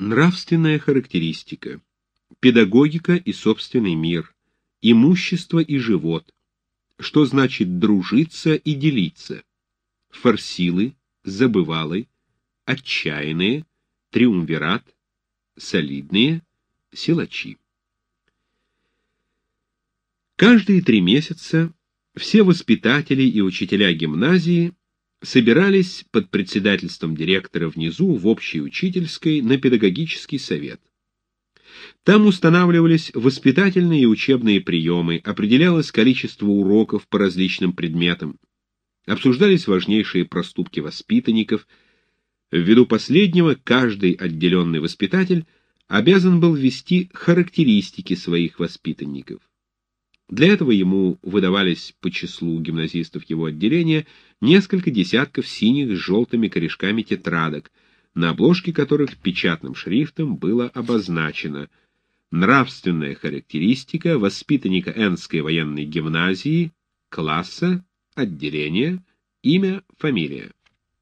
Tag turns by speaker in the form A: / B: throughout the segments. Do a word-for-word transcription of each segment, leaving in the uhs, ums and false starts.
A: Нравственная характеристика, педагогика и собственный мир, имущество и живот, что значит дружиться и делиться, форсилы, забывалый, отчаянные, триумвират, солидные, силачи. Каждые три месяца все воспитатели и учителя гимназии собирались под председательством директора внизу в общей учительской на педагогический совет. Там устанавливались воспитательные и учебные приемы, определялось количество уроков по различным предметам, обсуждались важнейшие проступки воспитанников. Ввиду последнего каждый отделенный воспитатель обязан был ввести характеристики своих воспитанников. Для этого ему выдавались по числу гимназистов его отделения несколько десятков синих с желтыми корешками тетрадок, на обложке которых печатным шрифтом было обозначено: нравственная характеристика воспитанника Энской военной гимназии, класса, отделения, имя, фамилия.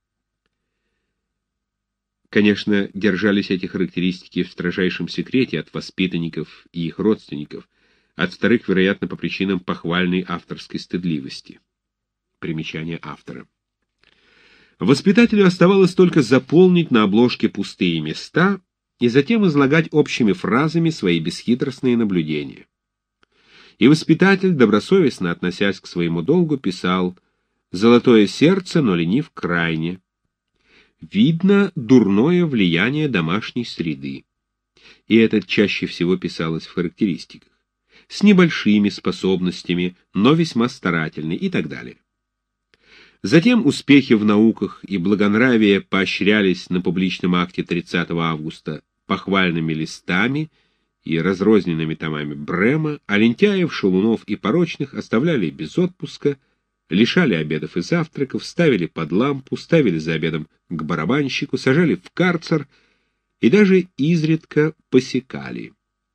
A: Конечно, держались эти характеристики в строжайшем секрете от воспитанников и их родственников, от вторых, вероятно, по причинам похвальной авторской стыдливости. Примечание автора. Воспитателю оставалось только заполнить на обложке пустые места и затем излагать общими фразами свои бесхитростные наблюдения. И воспитатель, добросовестно относясь к своему долгу, писал: «Золотое сердце, но ленив крайне. Видно дурное влияние домашней среды». И это чаще всего писалось в характеристиках. С небольшими способностями, но весьма старательный и так далее. Затем успехи в науках и благонравие поощрялись на публичном акте тридцатого августа похвальными листами и разрозненными томами Брема, а лентяев, шалунов и порочных оставляли без отпуска, лишали обедов и завтраков, ставили под лампу, ставили за обедом к барабанщику, сажали в карцер и даже изредка посекали.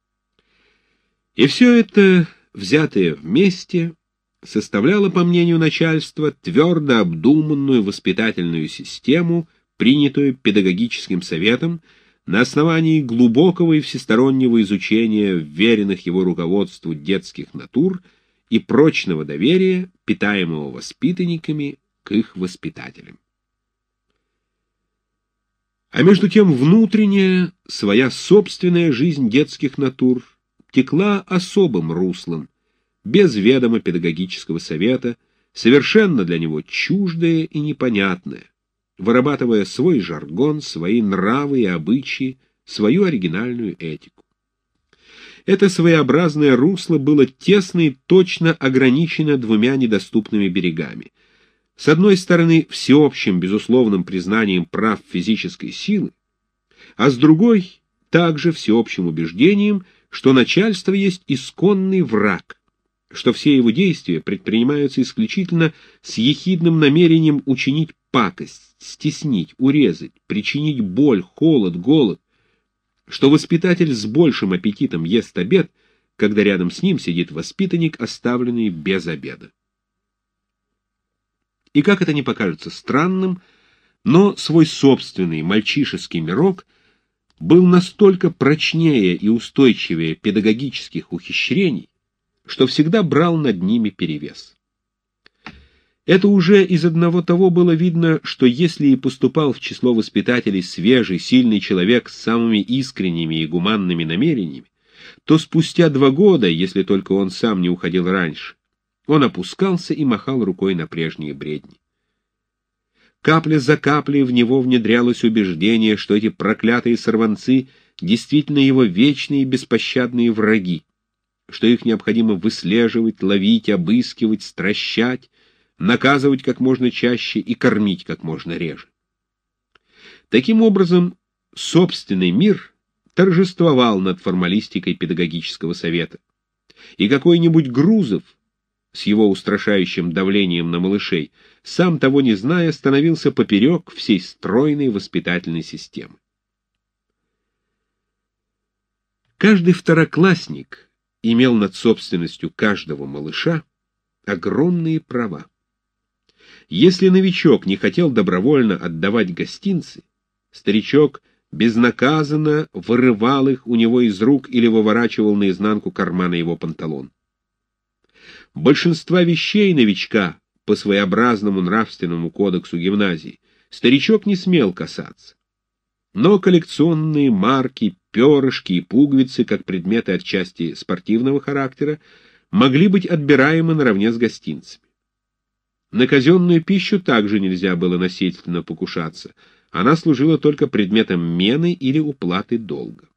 A: И все это, взятое вместе, составляло, по мнению начальства, твердо обдуманную воспитательную систему, принятую педагогическим советом на основании глубокого и всестороннего изучения вверенных его руководству детских натур и прочного доверия, питаемого воспитанниками к их воспитателям. А между тем внутренняя, своя собственная жизнь детских натур текла особым руслом, без ведома педагогического совета, совершенно для него чуждое и непонятное, вырабатывая свой жаргон, свои нравы и обычаи, свою оригинальную этику. Это своеобразное русло было тесно и точно ограничено двумя недоступными берегами. С одной стороны, всеобщим безусловным признанием прав физической силы, а с другой — также всеобщим убеждением, что начальство есть исконный враг, что все его действия предпринимаются исключительно с ехидным намерением учинить пакость, стеснить, урезать, причинить боль, холод, голод, что воспитатель с большим аппетитом ест обед, когда рядом с ним сидит воспитанник, оставленный без обеда. И как это ни покажется странным, но свой собственный мальчишеский мирок был настолько прочнее и устойчивее педагогических ухищрений, что всегда брал над ними перевес. Это уже из одного того было видно, что если и поступал в число воспитателей свежий, сильный человек с самыми искренними и гуманными намерениями, то спустя два года, если только он сам не уходил раньше, он опускался и махал рукой на прежние бредни. Капля за каплей в него внедрялось убеждение, что эти проклятые сорванцы действительно его вечные и беспощадные враги, что их необходимо выслеживать, ловить, обыскивать, стращать, наказывать как можно чаще и кормить как можно реже. Таким образом, собственный мир торжествовал над формалистикой педагогического совета, и какой-нибудь Грузов с его устрашающим давлением на малышей, сам того не зная, становился поперек всей стройной воспитательной системы. Каждый второклассник имел над собственностью каждого малыша огромные права. Если новичок не хотел добровольно отдавать гостинцы, старичок безнаказанно вырывал их у него из рук или выворачивал наизнанку кармана его панталон. Большинства вещей новичка по своеобразному нравственному кодексу гимназии старичок не смел касаться. Но коллекционные марки, перышки и пуговицы, как предметы отчасти спортивного характера, могли быть отбираемы наравне с гостинцами. На казенную пищу также нельзя было насильственно покушаться, она служила только предметом мены или уплаты долга.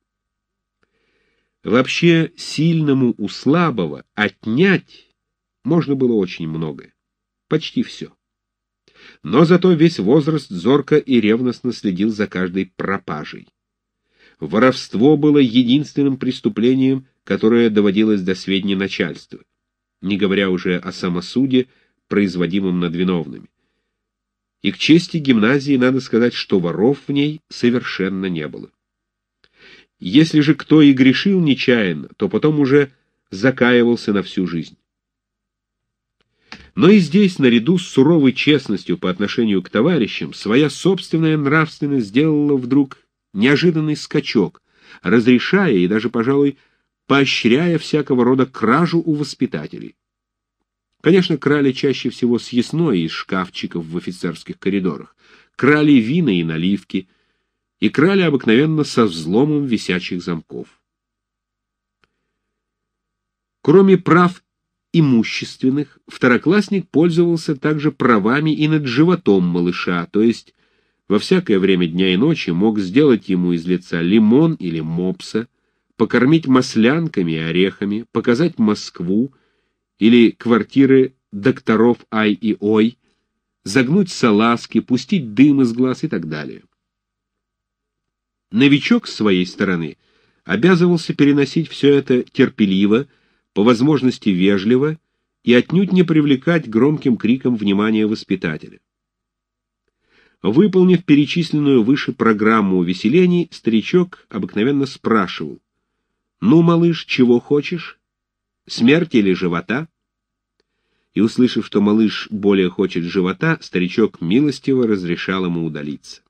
A: Вообще, сильному у слабого отнять можно было очень многое, почти все. Но зато весь возраст зорко и ревностно следил за каждой пропажей. Воровство было единственным преступлением, которое доводилось до сведения начальства, не говоря уже о самосуде, производимом над виновными. И к чести гимназии надо сказать, что воров в ней совершенно не было. Если же кто и грешил нечаянно, то потом уже закаивался на всю жизнь. Но и здесь, наряду с суровой честностью по отношению к товарищам, своя собственная нравственность сделала вдруг неожиданный скачок, разрешая и даже, пожалуй, поощряя всякого рода кражу у воспитателей. Конечно, крали чаще всего съестное из шкафчиков в офицерских коридорах, крали вина и наливки, и крали обыкновенно со взломом висячих замков. Кроме прав имущественных, второклассник пользовался также правами и над животом малыша, то есть во всякое время дня и ночи мог сделать ему из лица лимон или мопса, покормить маслянками и орехами, показать Москву или квартиры докторов Ай и Ой, загнуть салазки, пустить дым из глаз и так далее. Новичок, с своей стороны, обязывался переносить все это терпеливо, по возможности вежливо и отнюдь не привлекать громким криком внимания воспитателя. Выполнив перечисленную выше программу увеселений, старичок обыкновенно спрашивал: «Ну, малыш, чего хочешь? Смерти или живота?» И, услышав, что малыш более хочет живота, старичок милостиво разрешал ему удалиться.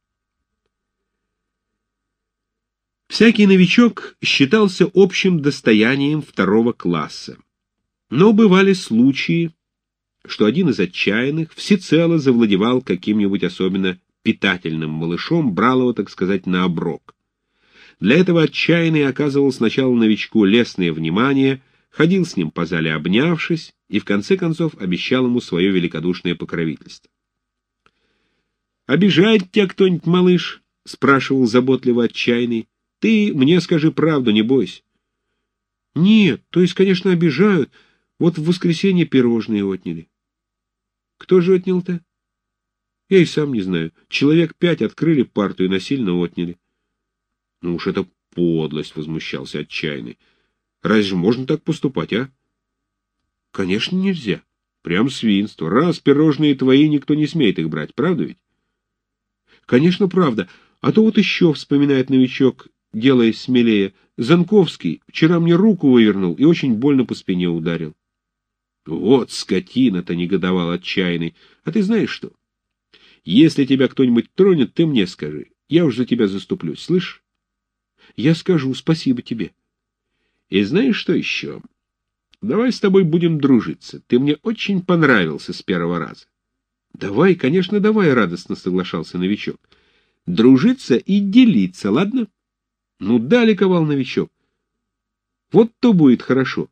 A: Всякий новичок считался общим достоянием второго класса. Но бывали случаи, что один из отчаянных всецело завладевал каким-нибудь особенно питательным малышом, брал его, так сказать, на оброк. Для этого отчаянный оказывал сначала новичку лестное внимание, ходил с ним по зале обнявшись и в конце концов обещал ему свое великодушное покровительство. «Обижает тебя кто-нибудь, малыш?» — спрашивал заботливо отчаянный. «Ты мне скажи правду, не бойся». «Нет, то есть, конечно, обижают. Вот в воскресенье пирожные отняли». «Кто же отнял-то?» «Я и сам не знаю. Человек пять открыли парту и насильно отняли». «Ну уж это подлость», — возмущался отчаянный. «Разве же можно так поступать, а?» «Конечно, нельзя. Прям свинство. Раз пирожные твои, никто не смеет их брать, правда ведь?» «Конечно, правда. А то вот еще, — вспоминает новичок, делаясь смелее, — Занковский вчера мне руку вывернул и очень больно по спине ударил». «Вот скотина-то!» — негодовал отчаянный. «А ты знаешь что? Если тебя кто-нибудь тронет, ты мне скажи. Я уж за тебя заступлюсь, слышь?» «Я скажу, спасибо тебе». «И знаешь что еще? Давай с тобой будем дружиться. Ты мне очень понравился с первого раза». «Давай, конечно, давай», — радостно соглашался новичок. «Дружиться и делиться, ладно?» «Ну да», — ликовал новичок. «Вот то будет хорошо».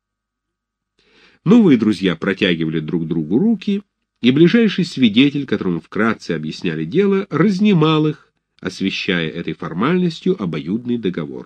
A: Новые друзья протягивали друг другу руки, и ближайший свидетель, которому вкратце объясняли дело, разнимал их, освещая этой формальностью обоюдный договор.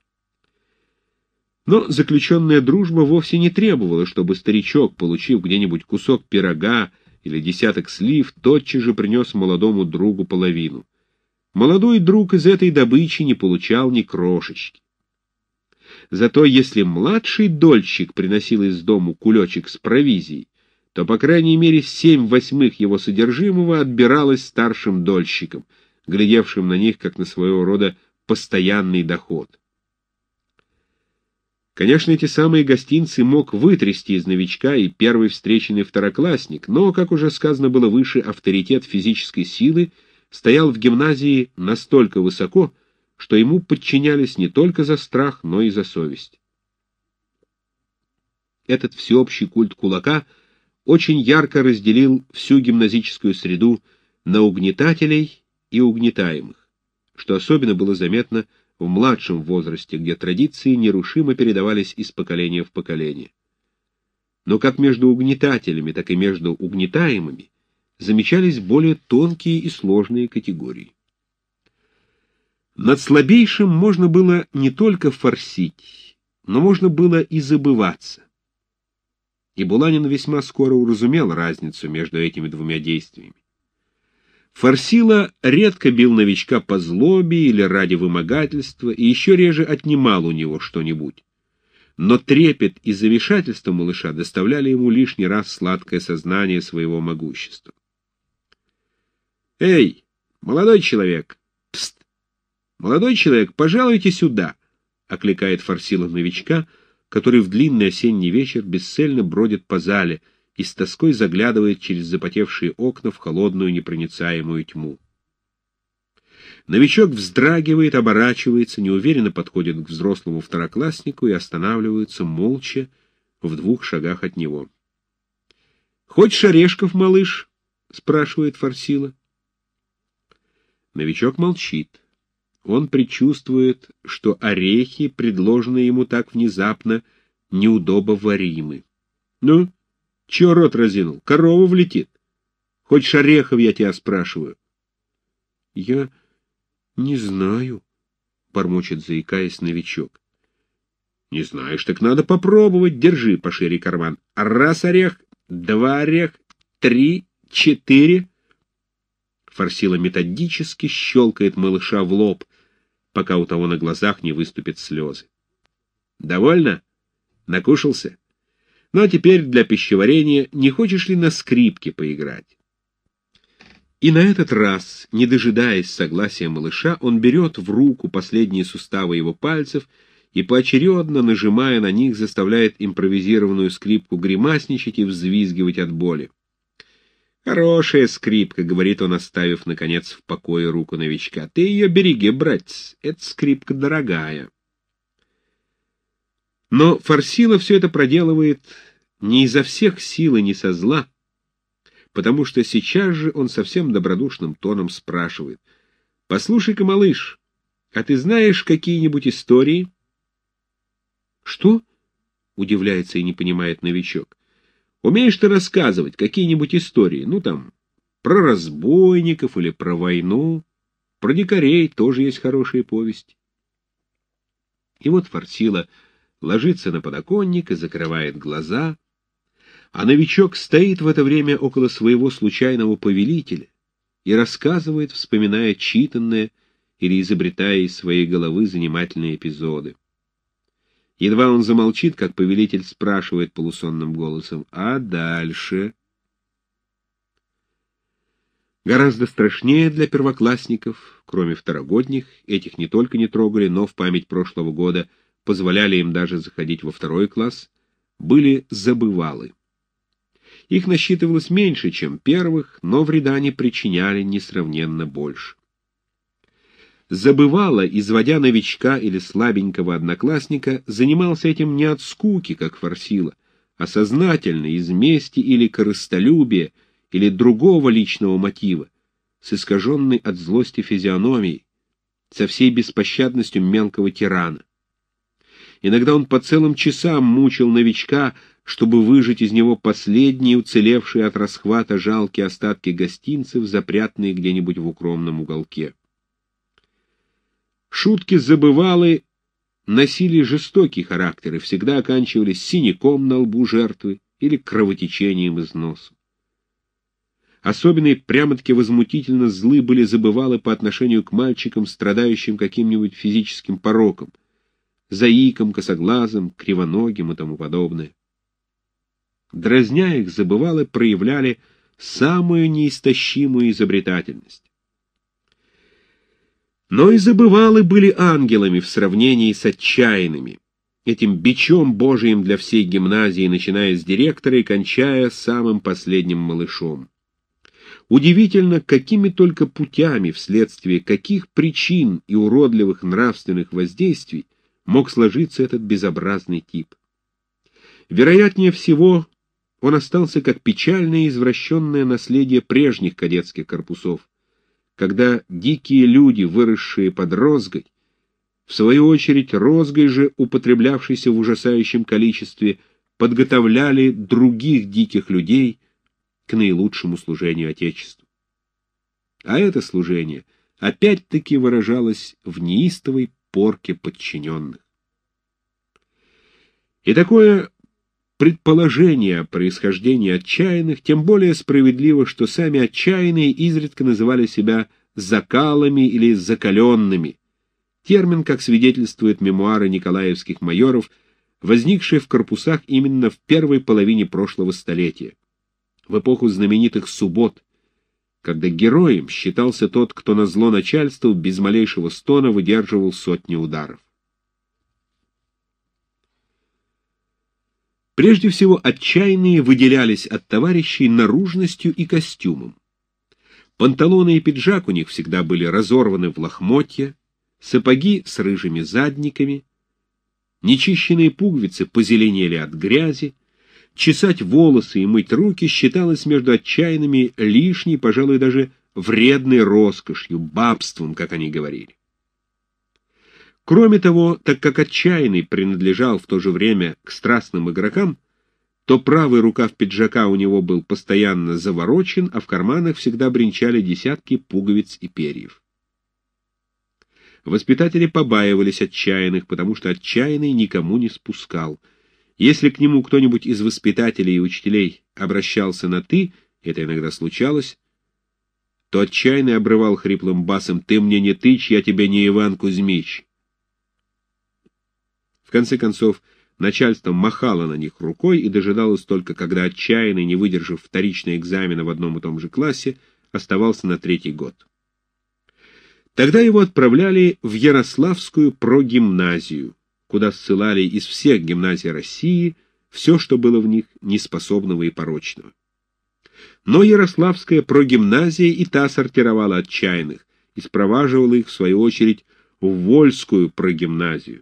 A: Но заключенная дружба вовсе не требовала, чтобы старичок, получив где-нибудь кусок пирога или десяток слив, тотчас же принес молодому другу половину. Молодой друг из этой добычи не получал ни крошечки. Зато если младший дольщик приносил из дому кулечек с провизией, то, по крайней мере, семь восьмых его содержимого отбиралось старшим дольщиком, глядевшим на них как на своего рода постоянный доход. Конечно, эти самые гостинцы мог вытрясти из новичка и первый встреченный второклассник, но, как уже сказано было выше, авторитет физической силы стоял в гимназии настолько высоко, что ему подчинялись не только за страх, но и за совесть. Этот всеобщий культ кулака очень ярко разделил всю гимназическую среду на угнетателей и угнетаемых, что особенно было заметно в младшем возрасте, где традиции нерушимо передавались из поколения в поколение. Но как между угнетателями, так и между угнетаемыми замечались более тонкие и сложные категории. Над слабейшим можно было не только форсить, но можно было и забываться. И Буланин весьма скоро уразумел разницу между этими двумя действиями. Форсила редко бил новичка по злобе или ради вымогательства, и еще реже отнимал у него что-нибудь. Но трепет и замешательство малыша доставляли ему лишний раз сладкое сознание своего могущества. «Эй, молодой человек! Пст! Молодой человек, пожалуйте сюда!» — окликает Форсила новичка, который в длинный осенний вечер бесцельно бродит по зале и с тоской заглядывает через запотевшие окна в холодную непроницаемую тьму. Новичок вздрагивает, оборачивается, неуверенно подходит к взрослому второкласснику и останавливается молча в двух шагах от него. «Хочешь орешков, малыш?» — спрашивает Форсила. Новичок молчит. Он предчувствует, что орехи, предложенные ему так внезапно, неудобоваримы. «Ну, чё рот разинул? Корова влетит. Хочешь орехов, я тебя спрашиваю?» «Я не знаю», — бормочет, заикаясь, новичок. «Не знаешь, так надо попробовать. Держи пошире карман. Раз орех, два орех, три, четыре...» Форсила методически щелкает малыша в лоб, пока у того на глазах не выступят слезы. «Довольно? Накушался? Ну а теперь для пищеварения не хочешь ли на скрипке поиграть?» И на этот раз, не дожидаясь согласия малыша, он берет в руку последние суставы его пальцев и, поочередно нажимая на них, заставляет импровизированную скрипку гримасничать и взвизгивать от боли. «Хорошая скрипка», — говорит он, оставив, наконец, в покое руку новичка. «Ты ее береги, братец, эта скрипка дорогая». Но Форсила все это проделывает не изо всех сил и не со зла, потому что сейчас же он совсем добродушным тоном спрашивает: «Послушай-ка, малыш, а ты знаешь какие-нибудь истории?» «Что?» — удивляется и не понимает новичок. «Умеешь ты рассказывать какие-нибудь истории? Ну, там, про разбойников или про войну? Про дикарей тоже есть хорошие повести». И вот Форсила ложится на подоконник и закрывает глаза, а новичок стоит в это время около своего случайного повелителя и рассказывает, вспоминая читанное или изобретая из своей головы занимательные эпизоды. Едва он замолчит, как повелитель спрашивает полусонным голосом: «А дальше?» Гораздо страшнее для первоклассников, кроме второгодних, этих не только не трогали, но в память прошлого года позволяли им даже заходить во второй класс, были забывалы. Их насчитывалось меньше, чем первых, но вреда они причиняли несравненно больше. Забывало, изводя новичка или слабенького одноклассника, занимался этим не от скуки, как Форсила, а сознательно, из мести или корыстолюбия, или другого личного мотива, с искаженной от злости физиономией, со всей беспощадностью мелкого тирана. Иногда он по целым часам мучил новичка, чтобы выжать из него последние уцелевшие от расхвата жалкие остатки гостинцев, запрятанные где-нибудь в укромном уголке. Шутки забывалы носили жестокий характер и всегда оканчивались синяком на лбу жертвы или кровотечением из носа. Особенно и прямо-таки возмутительно злы были забывалы по отношению к мальчикам, страдающим каким-нибудь физическим пороком, заикам, косоглазым, кривоногим и тому подобное. Дразня их, забывалы проявляли самую неистощимую изобретательность. Но и забывалы были ангелами в сравнении с отчаянными, этим бичом Божиим для всей гимназии, начиная с директора и кончая самым последним малышом. Удивительно, какими только путями, вследствие каких причин и уродливых нравственных воздействий мог сложиться этот безобразный тип. Вероятнее всего, он остался как печальное и извращенное наследие прежних кадетских корпусов, когда дикие люди, выросшие под розгой, в свою очередь розгой же, употреблявшейся в ужасающем количестве, подготовляли других диких людей к наилучшему служению Отечеству. А это служение опять-таки выражалось в неистовой порке подчиненных. И такое предположение о происхождении отчаянных тем более справедливо, что сами отчаянные изредка называли себя закалами или закаленными, термин, как свидетельствуют мемуары николаевских майоров, возникший в корпусах именно в первой половине прошлого столетия, в эпоху знаменитых суббот, когда героем считался тот, кто назло начальству без малейшего стона выдерживал сотни ударов. Прежде всего, отчаянные выделялись от товарищей наружностью и костюмом. Панталоны и пиджак у них всегда были разорваны в лохмотья, сапоги с рыжими задниками, нечищенные пуговицы позеленели от грязи, чесать волосы и мыть руки считалось между отчаянными лишней, пожалуй, даже вредной роскошью, бабством, как они говорили. Кроме того, так как отчаянный принадлежал в то же время к страстным игрокам, то правый рукав пиджака у него был постоянно заворочен, а в карманах всегда бренчали десятки пуговиц и перьев. Воспитатели побаивались отчаянных, потому что отчаянный никому не спускал. Если к нему кто-нибудь из воспитателей и учителей обращался на «ты», это иногда случалось, то отчаянный обрывал хриплым басом: «Ты мне не тычь, я тебе не Иван Кузьмич». В конце концов, начальство махало на них рукой и дожидалось только, когда отчаянный, не выдержав вторичные экзамены в одном и том же классе, оставался на третий год. Тогда его отправляли в Ярославскую прогимназию, куда ссылали из всех гимназий России все, что было в них неспособного и порочного. Но Ярославская прогимназия и та сортировала отчаянных и спроваживала их, в свою очередь, в Вольскую прогимназию.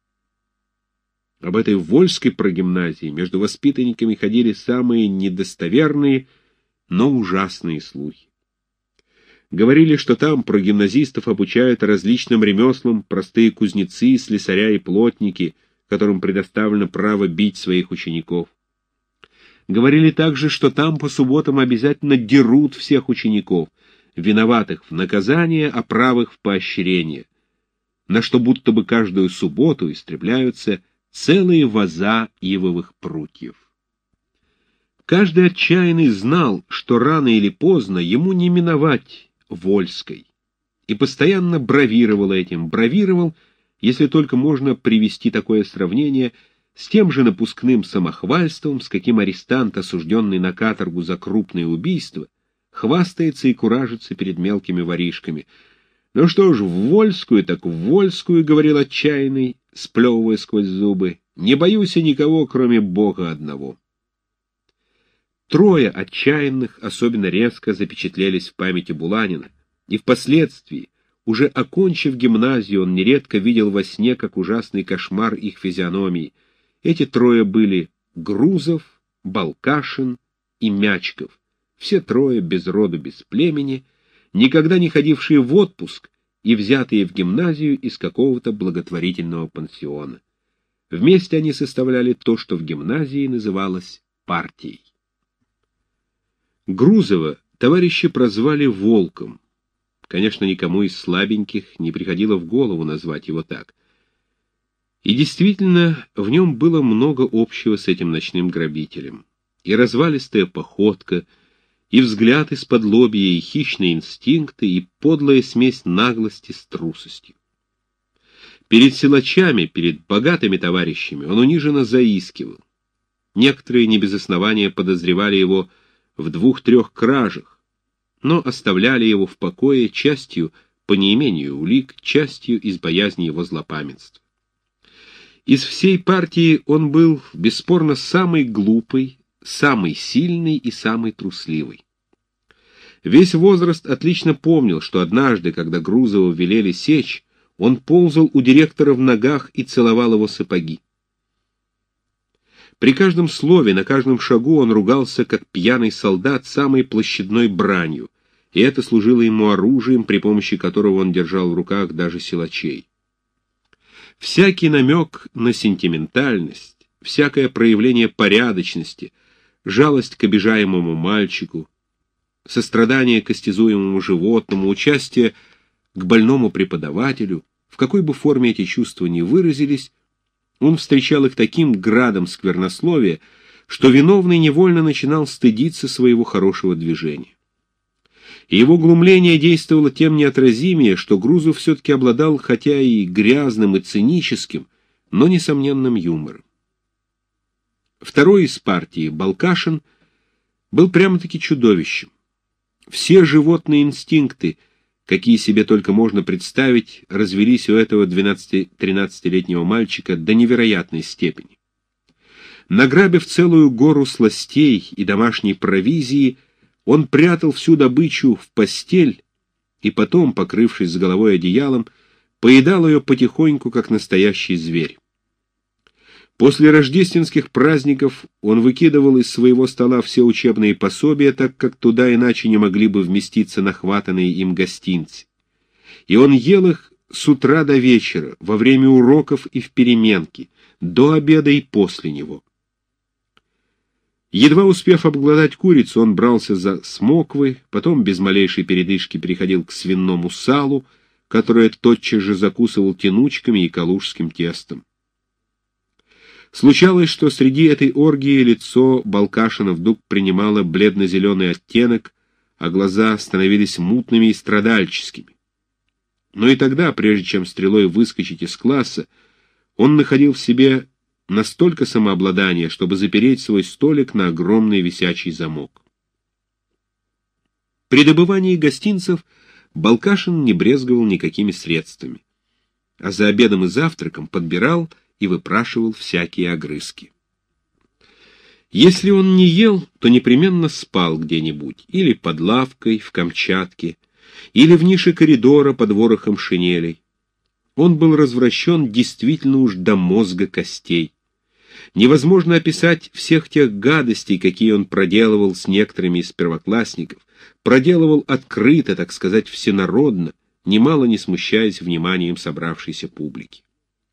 A: Об этой Вольской прогимназии между воспитанниками ходили самые недостоверные, но ужасные слухи. Говорили, что там прогимназистов обучают различным ремеслам простые кузнецы, слесаря и плотники, которым предоставлено право бить своих учеников. Говорили также, что там по субботам обязательно дерут всех учеников, виноватых в наказание, а правых в поощрение, на что будто бы каждую субботу истребляются целые ваза ивовых прутьев. Каждый отчаянный знал, что рано или поздно ему не миновать Вольской, и постоянно бравировал этим, бравировал, если только можно привести такое сравнение, с тем же напускным самохвальством, с каким арестант, осужденный на каторгу за крупные убийства, хвастается и куражится перед мелкими воришками. «Ну что ж, в Вольскую, так в Вольскую», — говорил отчаянный, сплевывая сквозь зубы, — «не боюсь я никого, кроме Бога одного». Трое отчаянных особенно резко запечатлелись в памяти Буланина, и впоследствии, уже окончив гимназию, он нередко видел во сне, как ужасный кошмар, их физиономии. Эти трое были Грузов, Балкашин и Мячков, все трое без роду, без племени, никогда не ходившие в отпуск и взятые в гимназию из какого-то благотворительного пансиона. Вместе они составляли то, что в гимназии называлось партией. Грузова товарищи прозвали Волком. Конечно, никому из слабеньких не приходило в голову назвать его так. И действительно, в нем было много общего с этим ночным грабителем. И развалистая походка, и взгляд из-под лобья, и хищные инстинкты, и подлая смесь наглости с трусостью. Перед силачами, перед богатыми товарищами он униженно заискивал. Некоторые не без основания подозревали его в двух-трех кражах, но оставляли его в покое частью по неимению улик, частью из боязни его злопамятства. Из всей партии он был, бесспорно, самый глупый, самый сильный и самый трусливый. Весь возраст отлично помнил, что однажды, когда Грузова велели сечь, он ползал у директора в ногах и целовал его сапоги. При каждом слове, на каждом шагу он ругался, как пьяный солдат, самой площадной бранью, и это служило ему оружием, при помощи которого он держал в руках даже силачей. Всякий намек на сентиментальность, всякое проявление порядочности, жалость к обижаемому мальчику, сострадание к истязуемому животному, участие к больному преподавателю, в какой бы форме эти чувства ни выразились, он встречал их таким градом сквернословия, что виновный невольно начинал стыдиться своего хорошего движения. И его глумление действовало тем неотразимее, что Грузов все-таки обладал хотя и грязным и циническим, но несомненным юмором. Второй из партии, Балкашин, был прямо-таки чудовищем. Все животные инстинкты, какие себе только можно представить, развелись у этого двенадцати-тринадцатилетнего мальчика до невероятной степени. Награбив целую гору сластей и домашней провизии, он прятал всю добычу в постель и потом, покрывшись с головой одеялом, поедал ее потихоньку, как настоящий зверь. После рождественских праздников он выкидывал из своего стола все учебные пособия, так как туда иначе не могли бы вместиться нахватанные им гостинцы. И он ел их с утра до вечера, во время уроков и в переменке, до обеда и после него. Едва успев обглодать курицу, он брался за смоквы, потом без малейшей передышки переходил к свинному салу, которое тотчас же закусывал тянучками и калужским тестом. Случалось, что среди этой оргии лицо Балкашина вдруг принимало бледно-зеленый оттенок, а глаза становились мутными и страдальческими. Но и тогда, прежде чем стрелой выскочить из класса, он находил в себе настолько самообладания, чтобы запереть свой столик на огромный висячий замок. При добывании гостинцев Балкашин не брезговал никакими средствами, а за обедом и завтраком подбирал и выпрашивал всякие огрызки. Если он не ел, то непременно спал где-нибудь, или под лавкой в Камчатке, или в нише коридора под ворохом шинелей. Он был развращен действительно уж до мозга костей. Невозможно описать всех тех гадостей, какие он проделывал с некоторыми из первоклассников, проделывал открыто, так сказать, всенародно, немало не смущаясь вниманием собравшейся публики.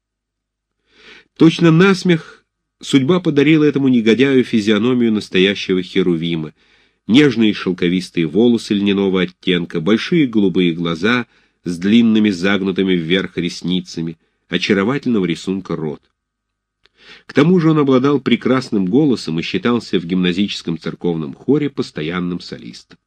A: Точно насмех судьба подарила этому негодяю физиономию настоящего херувима, нежные шелковистые волосы льняного оттенка, большие голубые глаза с длинными загнутыми вверх ресницами, очаровательного рисунка рот. К тому же он обладал прекрасным голосом и считался в гимназическом церковном хоре постоянным солистом.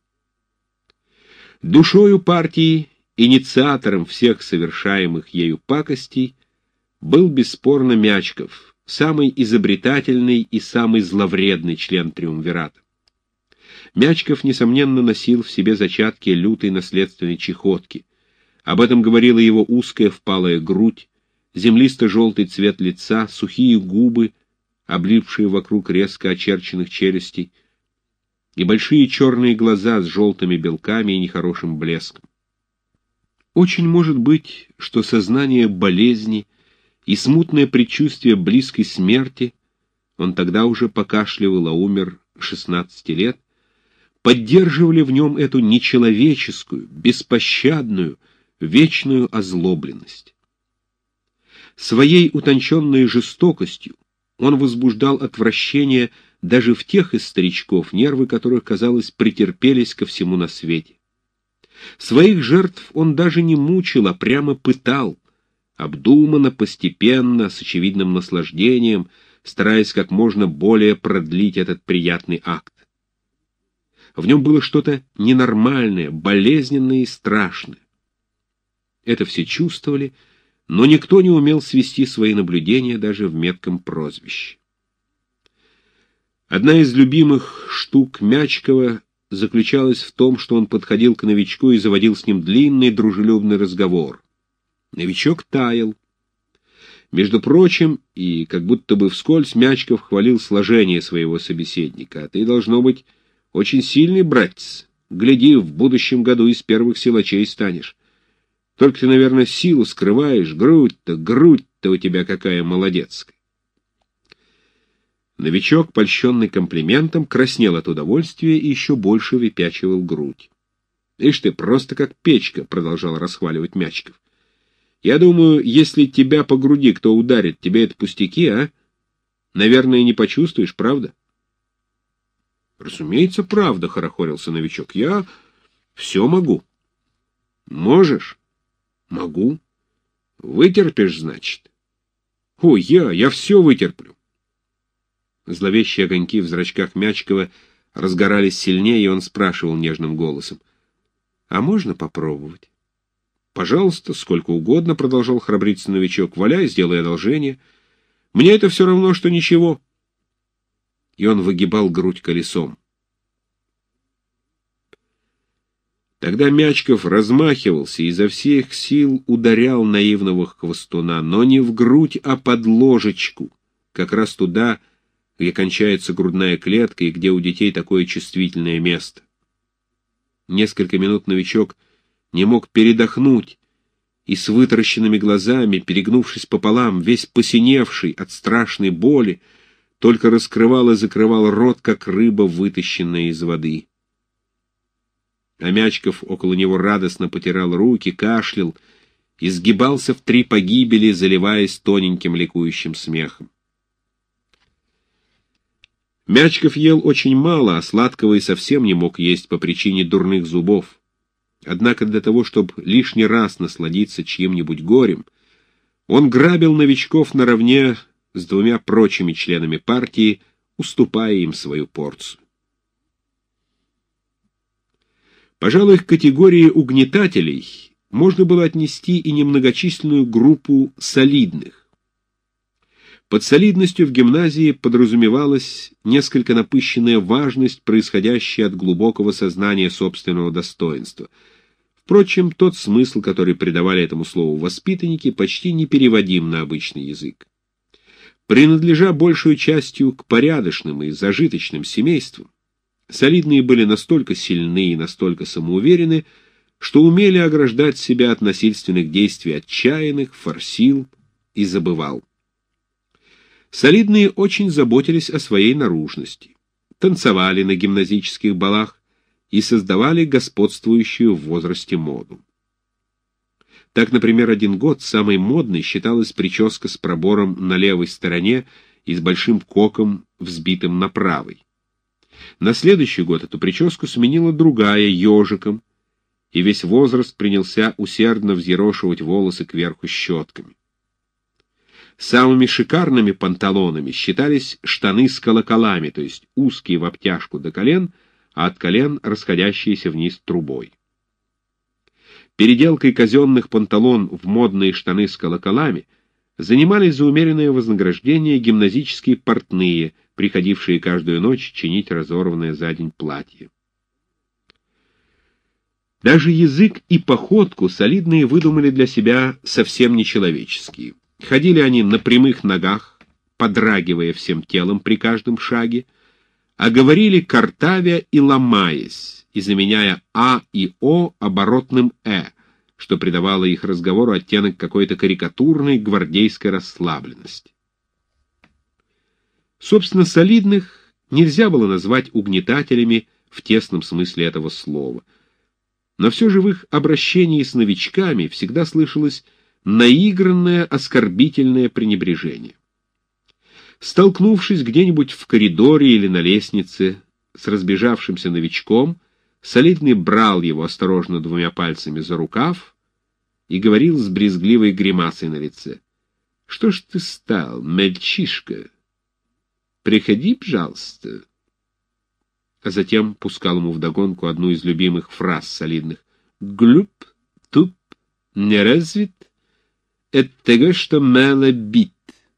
A: Душою партии, инициатором всех совершаемых ею пакостей, был бесспорно Мячков, самый изобретательный и самый зловредный член триумвирата. Мячков, несомненно, носил в себе зачатки лютой наследственной чехотки. Об этом говорила его узкая впалая грудь, землисто-желтый цвет лица, сухие губы, облипшие вокруг резко очерченных челюстей, и большие черные глаза с желтыми белками и нехорошим блеском. Очень может быть, что сознание болезни и смутное предчувствие близкой смерти, он тогда уже покашливал, а умер шестнадцати лет, поддерживали в нем эту нечеловеческую, беспощадную, вечную озлобленность. Своей утонченной жестокостью он возбуждал отвращение даже в тех из старичков, нервы которых, казалось, претерпелись ко всему на свете. Своих жертв он даже не мучил, а прямо пытал, обдуманно, постепенно, с очевидным наслаждением, стараясь как можно более продлить этот приятный акт. В нем было что-то ненормальное, болезненное и страшное. Это все чувствовали, но никто не умел свести свои наблюдения даже в метком прозвище. Одна из любимых штук Мячкова заключалась в том, что он подходил к новичку и заводил с ним длинный дружелюбный разговор. Новичок таял. Между прочим, и как будто бы вскользь, Мячков хвалил сложение своего собеседника. «А ты, должно быть, очень сильный братец. Гляди, в будущем году из первых силачей станешь. Только ты, наверное, силу скрываешь, грудь-то, грудь-то у тебя какая молодецкая. Новичок, польщенный комплиментом, краснел от удовольствия и еще больше выпячивал грудь. «Ишь ты, просто как печка», — продолжал расхваливать Мячиков. «Я думаю, если тебя по груди кто ударит, тебе это пустяки, а? Наверное, не почувствуешь, правда?» «Разумеется, правда», — хорохорился новичок. «Я все могу». «Можешь?» «Могу». «Вытерпишь, значит?» «О, я, я все вытерплю». Зловещие огоньки в зрачках Мячикова разгорались сильнее, и он спрашивал нежным голосом. «А можно попробовать?» «Пожалуйста, сколько угодно», — продолжал храбриться новичок. «Валяй, сделай одолжение. Мне это все равно, что ничего». И он выгибал грудь колесом. Тогда Мячиков размахивался и изо всех сил ударял наивного хвостуна, но не в грудь, а под ложечку, как раз туда, где кончается грудная клетка и где у детей такое чувствительное место. Несколько минут новичок не мог передохнуть, и с вытаращенными глазами, перегнувшись пополам, весь посиневший от страшной боли, только раскрывал и закрывал рот, как рыба, вытащенная из воды. А Мячиков около него радостно потирал руки, кашлял и сгибался в три погибели, заливаясь тоненьким ликующим смехом. Мячиков ел очень мало, а сладкого и совсем не мог есть по причине дурных зубов. Однако для того, чтобы лишний раз насладиться чьим-нибудь горем, он грабил новичков наравне с двумя прочими членами партии, уступая им свою порцию. Пожалуй, к категории угнетателей можно было отнести и немногочисленную группу солидных. Под солидностью в гимназии подразумевалась несколько напыщенная важность, происходящая от глубокого сознания собственного достоинства. Впрочем, тот смысл, который придавали этому слову воспитанники, почти непереводим на обычный язык. Принадлежа большую частью к порядочным и зажиточным семействам, солидные были настолько сильны и настолько самоуверены, что умели ограждать себя от насильственных действий отчаянных, форсил и забывал. Солидные очень заботились о своей наружности, танцевали на гимназических балах и создавали господствующую в возрасте моду. Так, например, один год самой модной считалась прическа с пробором на левой стороне и с большим коком, взбитым на правой. На следующий год эту прическу сменила другая, ежиком, и весь возраст принялся усердно взъерошивать волосы кверху щетками. Самыми шикарными панталонами считались штаны с колоколами, то есть узкие в обтяжку до колен, а от колен расходящиеся вниз трубой. Переделкой казенных панталон в модные штаны с колоколами занимались за умеренное вознаграждение гимназические портные, приходившие каждую ночь чинить разорванное за день платье. Даже язык и походку солидные выдумали для себя совсем нечеловеческие. Ходили они на прямых ногах, подрагивая всем телом при каждом шаге, а говорили картавя и ломаясь, и заменяя «а» и «о» оборотным «э», что придавало их разговору оттенок какой-то карикатурной гвардейской расслабленности. Собственно, солидных нельзя было назвать угнетателями в тесном смысле этого слова, но все же в их обращении с новичками всегда слышалось наигранное оскорбительное пренебрежение. Столкнувшись где-нибудь в коридоре или на лестнице с разбежавшимся новичком, солидный брал его осторожно двумя пальцами за рукав и говорил с брезгливой гримасой на лице: «Что ж ты стал, мальчишка? Приходи, пожалуйста». А затем пускал ему вдогонку одну из любимых фраз солидных: «Глуп, туп, неразвит, от того, что мало бит».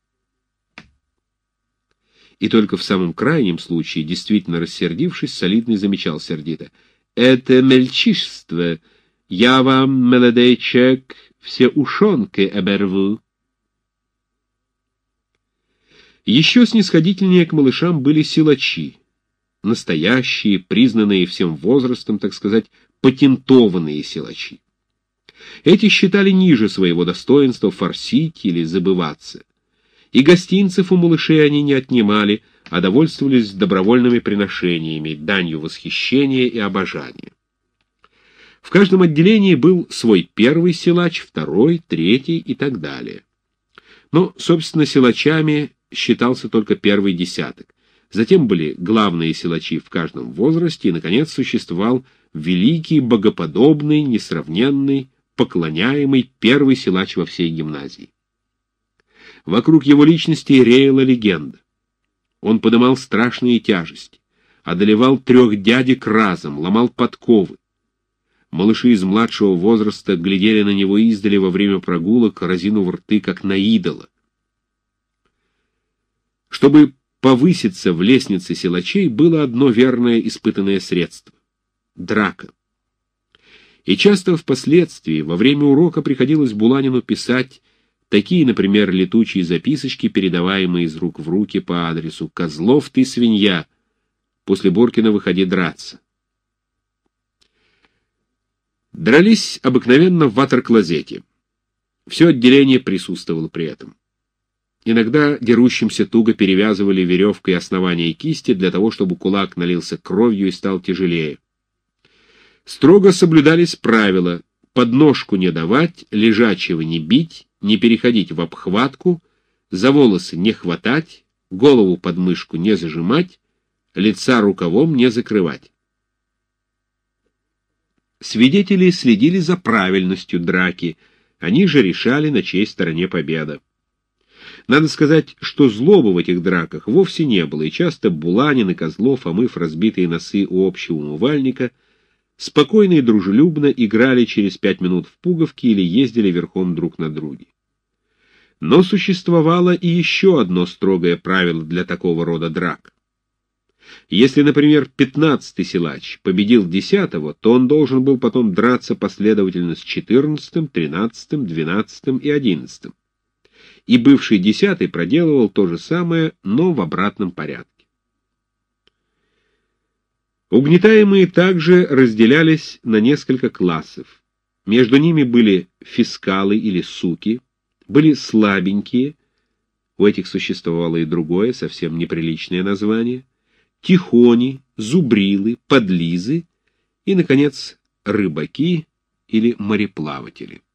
A: И только в самом крайнем случае, действительно рассердившись, солидный замечал сердито: «Это мальчишество. Я вам, молодой человек, все ушонки оборву». Еще снисходительнее к малышам были силачи. настоящие, признанные всем возрастом, так сказать, патентованные силачи. Эти считали ниже своего достоинства форсить или забываться. И гостинцев у малышей они не отнимали, а довольствовались добровольными приношениями, данью восхищения и обожания. В каждом отделении был свой первый силач, второй, третий и так далее. Но, собственно, силачами считался только первый десяток. Затем были главные силачи в каждом возрасте, и, наконец, существовал великий, богоподобный, несравненный, поклоняемый первый силач во всей гимназии. Вокруг его личности реяла легенда. Он подымал страшные тяжести, одолевал трех дядек разом, ломал подковы. Малыши из младшего возраста глядели на него издали во время прогулок, разинув рты, как на идола. Чтобы повыситься в лестнице силачей, было одно верное испытанное средство — драка. И часто впоследствии, во время урока, приходилось Буланину писать такие, например, летучие записочки, передаваемые из рук в руки по адресу: «Козлов, ты свинья! После Боркина выходи драться». Дрались обыкновенно в ватер-клозете. Все отделение присутствовало при этом. Иногда дерущимся туго перевязывали веревкой основание кисти для того, чтобы кулак налился кровью и стал тяжелее. Строго соблюдались правила: подножку не давать, лежачего не бить, не переходить в обхватку, за волосы не хватать, голову под мышку не зажимать, лица рукавом не закрывать. Свидетели следили за правильностью драки, они же решали, на чьей стороне победа. Надо сказать, что злобы в этих драках вовсе не было, и часто Буланин и Козлов, омыв разбитые носы у общего умывальника, спокойно и дружелюбно играли через пять минут в пуговки или ездили верхом друг на друге. Но существовало и еще одно строгое правило для такого рода драк. Если, например, пятнадцатый силач победил десятого, то он должен был потом драться последовательно с четырнадцатым, тринадцатым, двенадцатым и одиннадцатым. И бывший десятый проделывал то же самое, но в обратном порядке. Угнетаемые также разделялись на несколько классов. Между ними были фискалы или суки, были слабенькие, у этих существовало и другое, совсем неприличное название, тихони, зубрилы, подлизы и, наконец, рыбаки или мореплаватели.